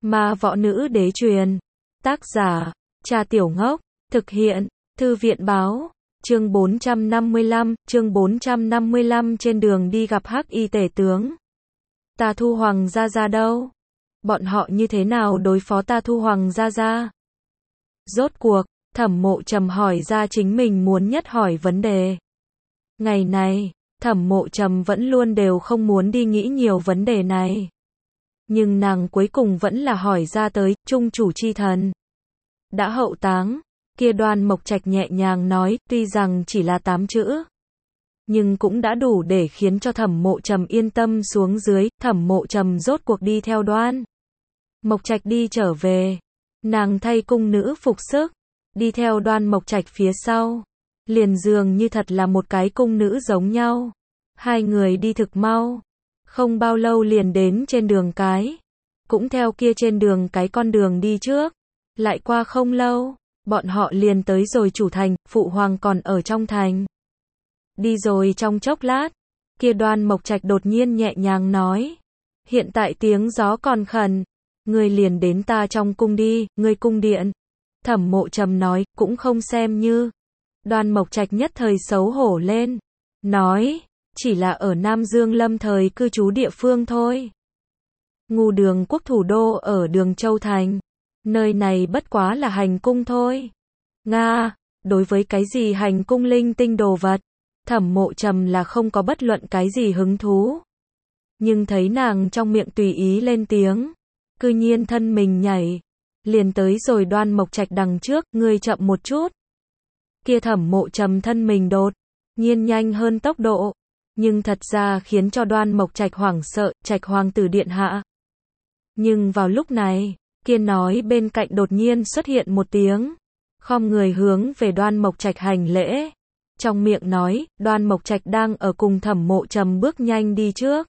Ma võ nữ đế truyền. Tác giả, Trà Tiểu Ngốc. Thực hiện, Thư viện báo. Chương 455, trên đường đi gặp Hắc Y tể tướng. Ta Thu Hoàng gia gia đâu? Bọn họ như thế nào đối phó Ta Thu Hoàng gia gia? Rốt cuộc, Thẩm Mộ Trầm hỏi ra chính mình muốn nhất hỏi vấn đề. Ngày này, Thẩm Mộ Trầm vẫn luôn đều không muốn đi nghĩ nhiều vấn đề này. Nhưng nàng cuối cùng vẫn là hỏi ra tới, trung chủ chi thần. Đã hậu táng, kia Đoan Mộc Trạch nhẹ nhàng nói, tuy rằng chỉ là 8 chữ. Nhưng cũng đã đủ để khiến cho Thẩm Mộ Trầm yên tâm xuống dưới, Thẩm Mộ Trầm rốt cuộc đi theo Đoan Mộc Trạch đi trở về. Nàng thay cung nữ phục sức, đi theo Đoan Mộc Trạch phía sau. Liền dường như thật là một cái cung nữ giống nhau. Hai người đi thực mau. Không bao lâu liền đến trên đường cái. Cũng theo kia trên đường cái con đường đi trước. Lại qua không lâu, bọn họ liền tới rồi chủ thành, Phụ Hoàng còn ở trong thành. Đi rồi trong chốc lát, kia Đoan Mộc Trạch đột nhiên nhẹ nhàng nói. Hiện tại tiếng gió còn khẩn, ngươi liền đến ta trong cung đi, ngươi cung điện. Thẩm Mộ Trầm nói, cũng không xem như. Đoan Mộc Trạch nhất thời xấu hổ lên. Nói, chỉ là ở Nam Dương lâm thời cư trú địa phương thôi. Ngu Đường quốc thủ đô ở Đường Châu Thành. Nơi này bất quá là hành cung thôi. Nga, đối với cái gì hành cung linh tinh đồ vật, Thẩm Mộ Trầm là không có bất luận cái gì hứng thú. Nhưng thấy nàng trong miệng tùy ý lên tiếng, cư nhiên thân mình nhảy, liền tới rồi Đoan Mộc Trạch đằng trước, ngươi chậm một chút. Kia Thẩm Mộ Trầm thân mình đột nhiên nhanh hơn tốc độ, nhưng thật ra khiến cho Đoan Mộc Trạch hoảng sợ, Trạch hoàng tử điện hạ. Nhưng vào lúc này, kia nói bên cạnh đột nhiên xuất hiện một tiếng, khom người hướng về Đoan Mộc Trạch hành lễ. Trong miệng nói, Đoan Mộc Trạch đang ở cùng Thẩm Mộ Trầm bước nhanh đi trước.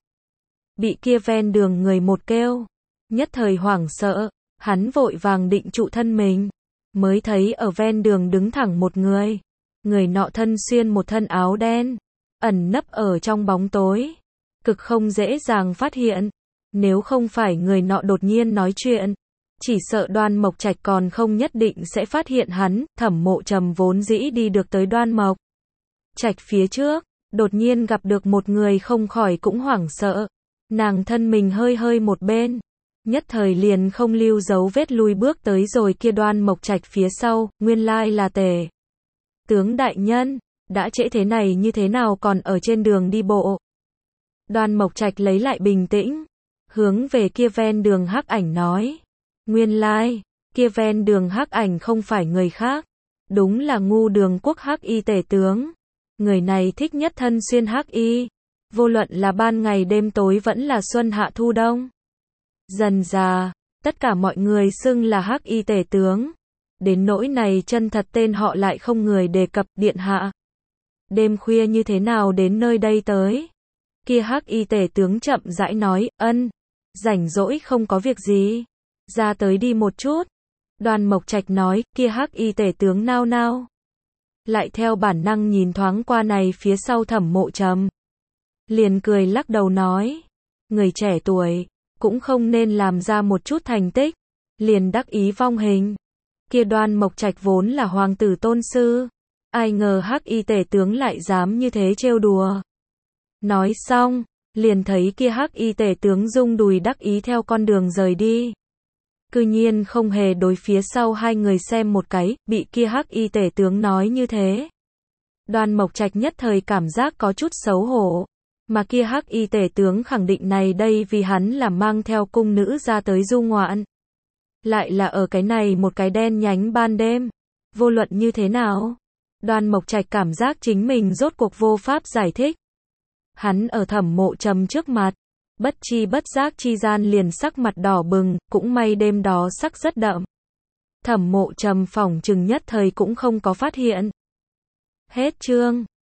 Bị kia ven đường người một kêu, nhất thời hoảng sợ, hắn vội vàng định trụ thân mình, mới thấy ở ven đường đứng thẳng một người. Người nọ thân xuyên một thân áo đen, ẩn nấp ở trong bóng tối, cực không dễ dàng phát hiện. Nếu không phải người nọ đột nhiên nói chuyện, chỉ sợ Đoan Mộc Trạch còn không nhất định sẽ phát hiện hắn. Thẩm Mộ Trầm vốn dĩ đi được tới Đoan Mộc Trạch phía trước, đột nhiên gặp được một người không khỏi cũng hoảng sợ. Nàng thân mình hơi hơi một bên, nhất thời liền không lưu dấu vết lui bước tới rồi kia Đoan Mộc Trạch phía sau, nguyên lai là Tề tướng đại nhân, đã trễ thế này như thế nào còn ở trên đường đi bộ. Đoan Mộc Trạch lấy lại bình tĩnh, hướng về kia ven đường hắc ảnh nói. Nguyên lai, kia ven đường hắc ảnh không phải người khác, đúng là Ngu Đường quốc Hắc Y tể tướng. Người này thích nhất thân xuyên hắc y, vô luận là ban ngày đêm tối vẫn là xuân hạ thu đông. Dần dà, tất cả mọi người xưng là Hắc Y tể tướng. Đến nỗi này chân thật tên họ lại không người đề cập. Điện hạ, đêm khuya như thế nào đến nơi đây tới? Kia Hắc Y tể tướng chậm rãi nói, ân, rảnh rỗi không có việc gì, ra tới đi một chút. Đoan Mộc Trạch nói, kia Hắc Y tể tướng nao nao, lại theo bản năng nhìn thoáng qua này phía sau Thẩm Mộ Trầm, liền cười lắc đầu nói, người trẻ tuổi cũng không nên làm ra một chút thành tích liền đắc ý vong hình. Kia Đoan Mộc Trạch vốn là hoàng tử tôn sư, ai ngờ Hắc Y tể tướng lại dám như thế trêu đùa. Nói xong, liền thấy kia Hắc Y tể tướng rung đùi đắc ý theo con đường rời đi. Cư nhiên không hề đối phía sau hai người xem một cái. Bị kia Hắc Y tể tướng nói như thế, Đoan Mộc Trạch nhất thời cảm giác có chút xấu hổ. Mà kia Hắc Y tể tướng khẳng định này đây vì hắn là mang theo cung nữ ra tới du ngoạn, lại là ở cái này một cái đen nhánh ban đêm. Vô luận như thế nào, Đoan Mộc Trạch cảm giác chính mình rốt cuộc vô pháp giải thích. Hắn ở Thẩm Mộ Trầm trước mặt, bất chi bất giác chi gian liền sắc mặt đỏ bừng, cũng may đêm đó sắc rất đậm. Thẩm Mộ Trầm phỏng chừng nhất thời cũng không có phát hiện. Hết chương.